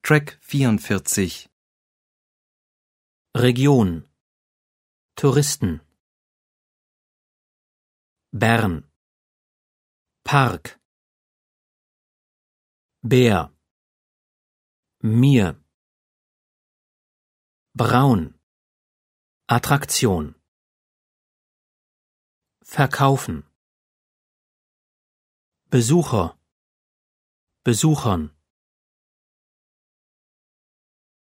Track 44. Region. Touristen. Bern. Park. Bär. Mir. Braun. Attraktion. Verkaufen. Besucher. Besuchern.